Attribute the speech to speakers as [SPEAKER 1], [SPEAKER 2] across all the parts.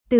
[SPEAKER 1] Từ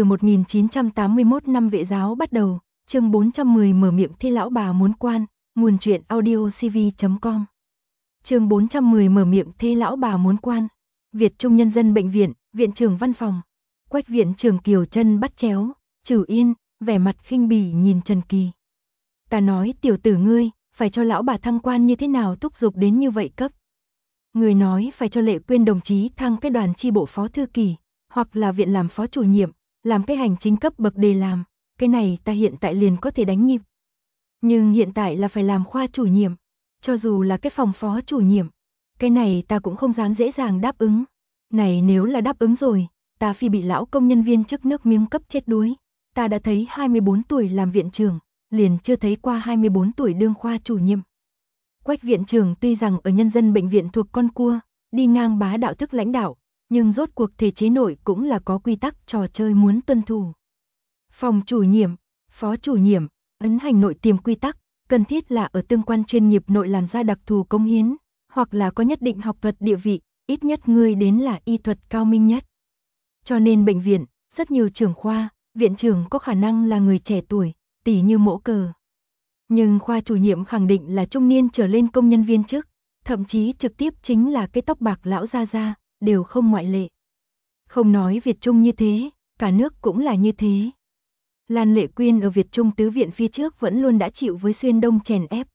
[SPEAKER 1] 1981 năm Vệ giáo bắt đầu, chương 410 mở miệng thi lão bà muốn quan, nguồn truyện audiocv.com. Chương 410 mở miệng thi lão bà muốn quan. Việt Trung Nhân dân Bệnh viện, viện trưởng văn phòng. Quách viện trưởng Kiều chân bắt chéo, Trừ Yên, vẻ mặt khinh bỉ nhìn Trần Kỳ. Ta nói tiểu tử ngươi, phải cho lão bà thăng quan như thế nào thúc giục đến như vậy cấp. Người nói phải cho Lệ Quyên đồng chí thăng cái đoàn chi bộ phó thư ký, hoặc là viện làm phó chủ nhiệm, làm cái hành chính cấp bậc đề làm, cái này ta hiện tại liền có thể đánh nhịp. Nhưng hiện tại là phải làm khoa chủ nhiệm, cho dù là cái phòng phó chủ nhiệm, cái này ta cũng không dám dễ dàng đáp ứng. Này nếu là đáp ứng rồi, ta phi bị lão công nhân viên chức nước miếng cấp chết đuối. Ta đã thấy 24 tuổi làm viện trưởng, liền chưa thấy qua 24 tuổi đương khoa chủ nhiệm. Quách viện trưởng tuy rằng ở nhân dân bệnh viện thuộc con cua, đi ngang bá đạo thức lãnh đạo, nhưng rốt cuộc thể chế nội cũng là có quy tắc trò chơi muốn tuân thủ. Phòng chủ nhiệm, phó chủ nhiệm, ấn hành nội tiềm quy tắc, cần thiết là ở tương quan chuyên nghiệp nội làm ra đặc thù công hiến, hoặc là có nhất định học thuật địa vị, ít nhất người đến là y thuật cao minh nhất. Cho nên bệnh viện, rất nhiều trưởng khoa, viện trưởng có khả năng là người trẻ tuổi, tỷ như Mỗ Cờ. Nhưng khoa chủ nhiệm khẳng định là trung niên trở lên công nhân viên chức, thậm chí trực tiếp chính là cái tóc bạc lão gia gia, đều không ngoại lệ. Không nói Việt Trung như thế, cả nước cũng là như thế. Lan Lệ Quyên ở Việt Trung tứ viện phía trước vẫn luôn đã chịu với Xuyên Đông chèn ép.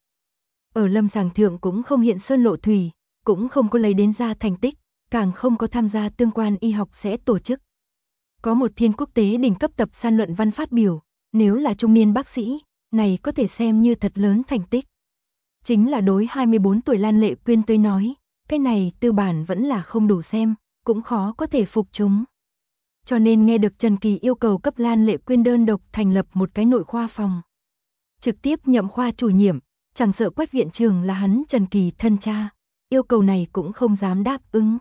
[SPEAKER 1] Ở lâm sàng thượng cũng không hiện sơn lộ thủy, cũng không có lấy đến ra thành tích, càng không có tham gia tương quan y học sẽ tổ chức. Có một thiên quốc tế đỉnh cấp tập san luận văn phát biểu, nếu là trung niên bác sĩ, này có thể xem như thật lớn thành tích. Chính là đối 24 tuổi Lan Lệ Quyên tới nói, cái này tư bản vẫn là không đủ xem, cũng khó có thể phục chúng. Cho nên nghe được Trần Kỳ yêu cầu cấp Lan Lệ Quyên đơn độc thành lập một cái nội khoa phòng. Trực tiếp nhậm khoa chủ nhiệm, chẳng sợ Quách viện trưởng là hắn Trần Kỳ thân cha, yêu cầu này cũng không dám đáp ứng.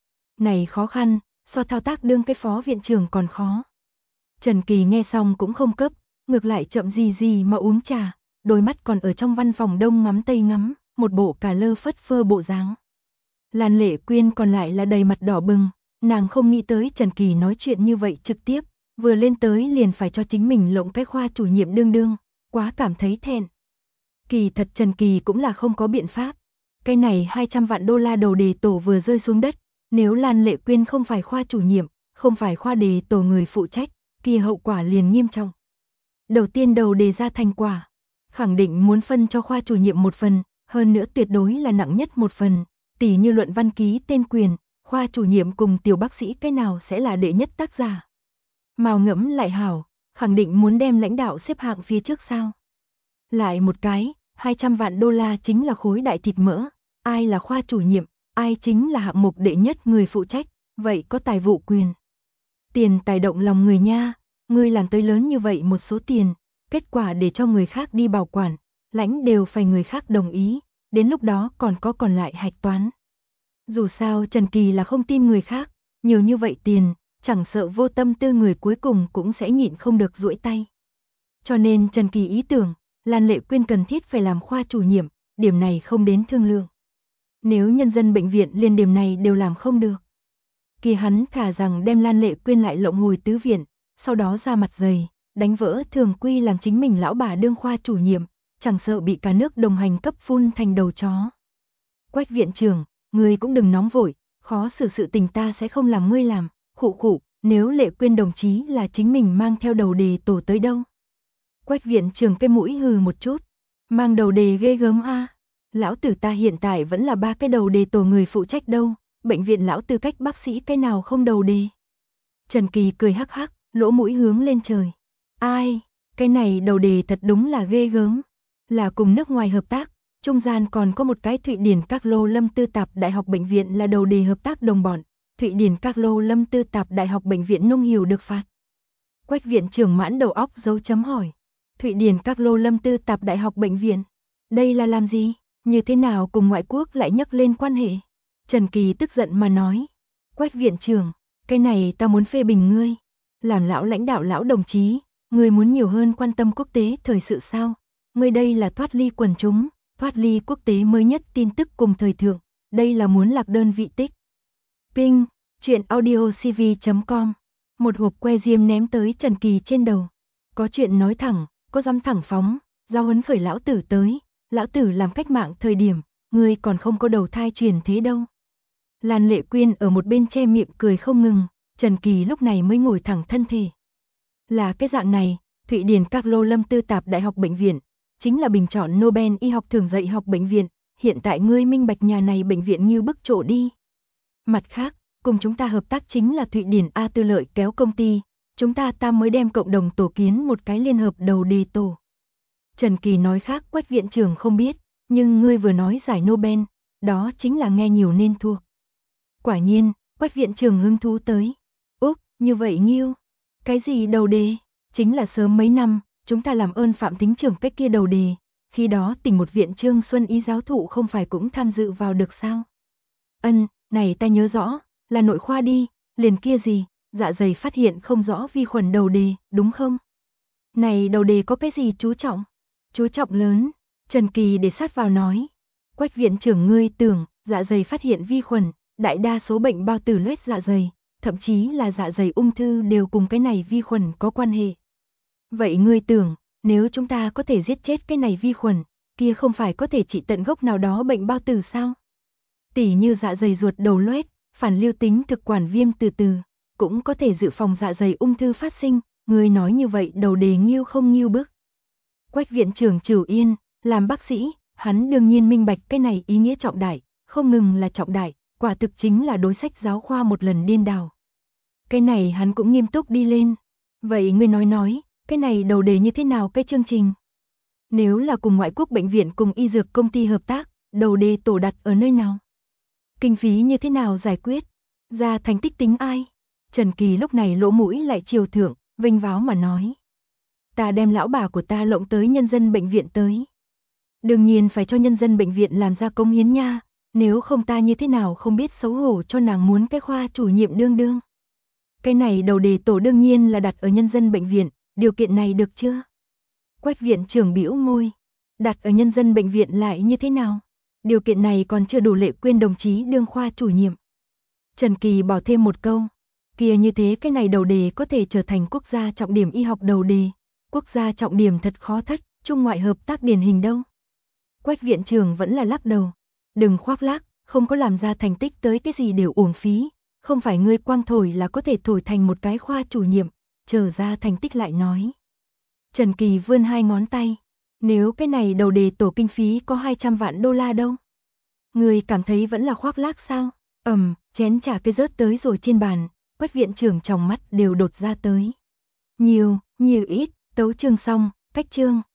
[SPEAKER 1] Này khó khăn, so thao tác đương cái phó viện trưởng còn khó. Trần Kỳ nghe xong cũng không cấp, ngược lại chậm gì mà uống trà, đôi mắt còn ở trong văn phòng đông ngắm tây ngắm, một bộ cà lơ phất phơ bộ dáng. Lan Lệ Quyên còn lại là đầy mặt đỏ bừng, nàng không nghĩ tới Trần Kỳ nói chuyện như vậy trực tiếp, vừa lên tới liền phải cho chính mình lộng cái khoa chủ nhiệm đương, quá cảm thấy thẹn. Kỳ thật Trần Kỳ cũng là không có biện pháp, cái này 200 vạn đô la đầu đề tổ vừa rơi xuống đất, nếu Lan Lệ Quyên không phải khoa chủ nhiệm, không phải khoa đề tổ người phụ trách, kia hậu quả liền nghiêm trọng. Đầu tiên đầu đề ra thành quả, khẳng định muốn phân cho khoa chủ nhiệm một phần, hơn nữa tuyệt đối là nặng nhất một phần, tỷ như luận văn ký tên quyền, khoa chủ nhiệm cùng tiểu bác sĩ cái nào sẽ là đệ nhất tác giả. Mào ngẫm lại hảo, khẳng định muốn đem lãnh đạo xếp hạng phía trước sao. Lại một cái, 200 vạn đô la chính là khối đại thịt mỡ, ai là khoa chủ nhiệm, ai chính là hạng mục đệ nhất người phụ trách, vậy có tài vụ quyền. Tiền tài động lòng người nha, ngươi làm tới lớn như vậy một số tiền, kết quả để cho người khác đi bảo quản, lãnh đều phải người khác đồng ý, đến lúc đó còn lại hạch toán. Dù sao Trần Kỳ là không tin người khác, nhiều như vậy tiền, chẳng sợ vô tâm tư người cuối cùng cũng sẽ nhịn không được duỗi tay. Cho nên Trần Kỳ ý tưởng, Lan Lệ Quyên cần thiết phải làm khoa chủ nhiệm, điểm này không đến thương lượng. Nếu nhân dân bệnh viện liên điểm này đều làm không được, kỳ hắn thả rằng đem Lan Lệ Quyên lại lộng hồi tứ viện, sau đó ra mặt dày, đánh vỡ thường quy làm chính mình lão bà đương khoa chủ nhiệm, chẳng sợ bị cả nước đồng hành cấp phun thành đầu chó. Quách viện trưởng, ngươi cũng đừng nóng vội, khó xử sự tình ta sẽ không làm ngươi làm, khụ, nếu Lệ Quyên đồng chí là chính mình mang theo đầu đề tổ tới đâu. Quách viện trưởng cái mũi hừ một chút, mang đầu đề ghê gớm a. Lão tử ta hiện tại vẫn là 3 cái đầu đề tổ người phụ trách đâu, bệnh viện lão tư cách bác sĩ cái nào không đầu đề. Trần Kỳ cười hắc hắc, lỗ mũi hướng lên trời. Ai, cái này đầu đề thật đúng là ghê gớm, là cùng nước ngoài hợp tác, trung gian còn có một cái Thụy Điển Các Lô Lâm Tư Tạp Đại học Bệnh viện là đầu đề hợp tác đồng bọn, Thụy Điển Các Lô Lâm Tư Tạp Đại học Bệnh viện nông hiểu được phạt. Quách viện trưởng mãn đầu óc dấu chấm hỏi, Thụy Điển Các Lô Lâm Tư Tạp Đại học Bệnh viện, đây là làm gì, như thế nào cùng ngoại quốc lại nhắc lên quan hệ? Trần Kỳ tức giận mà nói, Quách viện trưởng, cái này ta muốn phê bình ngươi, làm lão lãnh đạo lão đồng chí, ngươi muốn nhiều hơn quan tâm quốc tế thời sự sao? Ngươi đây là thoát ly quần chúng, thoát ly quốc tế mới nhất tin tức cùng thời thượng, đây là muốn lạc đơn vị tích. Ping, truyện audiocv.com một hộp que diêm ném tới Trần Kỳ trên đầu. Có chuyện nói thẳng, có dám thẳng phóng, giao huấn khởi lão tử tới, lão tử làm cách mạng thời điểm, ngươi còn không có đầu thai truyền thế đâu. Lan Lệ Quyên ở một bên che miệng cười không ngừng, Trần Kỳ lúc này mới ngồi thẳng thân thể. Là cái dạng này, Thụy Điển Carlo Lâm Tư Tạp Đại học Bệnh viện, chính là bình chọn Nobel y học thường dạy học bệnh viện, hiện tại ngươi minh bạch nhà này bệnh viện như bức trộ đi. Mặt khác, cùng chúng ta hợp tác chính là Thụy Điển A Tư Lợi kéo công ty, chúng ta mới đem cộng đồng tổ kiến một cái liên hợp đầu đề tổ. Trần Kỳ nói khác Quách viện trưởng không biết, nhưng ngươi vừa nói giải Nobel, đó chính là nghe nhiều nên thuộc. Quả nhiên, Quách viện trưởng hứng thú tới. Úc, như vậy nhiêu? Cái gì đầu đề? Chính là sớm mấy năm, chúng ta làm ơn Phạm Thính trưởng cách kia đầu đề, khi đó tỉnh một viện Trương Xuân Ý giáo thụ không phải cũng tham dự vào được sao? Này ta nhớ rõ, là nội khoa đi, liền kia gì, dạ dày phát hiện không rõ vi khuẩn đầu đề, đúng không? Này đầu đề có cái gì chú trọng? Chú trọng lớn, Trần Kỳ để sát vào nói. Quách viện trưởng ngươi tưởng, dạ dày phát hiện vi khuẩn, đại đa số bệnh bao tử loét dạ dày, thậm chí là dạ dày ung thư đều cùng cái này vi khuẩn có quan hệ. Vậy ngươi tưởng, nếu chúng ta có thể giết chết cái này vi khuẩn, kia không phải có thể trị tận gốc nào đó bệnh bao tử sao? Tỉ như dạ dày ruột đầu loét, phản lưu tính thực quản viêm từ từ, cũng có thể dự phòng dạ dày ung thư phát sinh, ngươi nói như vậy đầu đề nghiêu không nghiêu bức. Quách viện trưởng Trửu Yên, làm bác sĩ, hắn đương nhiên minh bạch cái này ý nghĩa trọng đại, không ngừng là trọng đại, quả thực chính là đối sách giáo khoa một lần điên đảo. Cái này hắn cũng nghiêm túc đi lên. Vậy ngươi nói, cái này đầu đề như thế nào cái chương trình? Nếu là cùng ngoại quốc bệnh viện cùng y dược công ty hợp tác, đầu đề tổ đặt ở nơi nào? Kinh phí như thế nào giải quyết? Ra thành tích tính ai? Trần Kỳ lúc này lỗ mũi lại chiều thượng, vinh váo mà nói. Ta đem lão bà của ta lộng tới nhân dân bệnh viện tới. Đương nhiên phải cho nhân dân bệnh viện làm ra công hiến nha, nếu không ta như thế nào không biết xấu hổ cho nàng muốn cái khoa chủ nhiệm đương. Cái này đầu đề tổ đương nhiên là đặt ở nhân dân bệnh viện, điều kiện này được chưa? Quách viện trưởng bĩu môi, đặt ở nhân dân bệnh viện lại như thế nào? Điều kiện này còn chưa đủ Lệ Quyên đồng chí đương khoa chủ nhiệm. Trần Kỳ bỏ thêm một câu, kia như thế cái này đầu đề có thể trở thành quốc gia trọng điểm y học đầu đề, quốc gia trọng điểm thật khó thách, trung ngoại hợp tác điển hình đâu. Quách viện trưởng vẫn là lắc đầu, đừng khoác lác, không có làm ra thành tích tới cái gì đều uổng phí, không phải ngươi quang thổi là có thể thổi thành một cái khoa chủ nhiệm, trở ra thành tích lại nói. Trần Kỳ vươn hai ngón tay, nếu cái này đầu đề tổ kinh phí có 200 vạn đô la đâu? Ngươi cảm thấy vẫn là khoác lác sao? Chén trà cái rớt tới rồi trên bàn, Quách viện trưởng trong mắt đều đột ra tới. Nhiều ít, tấu chương xong, cách chương.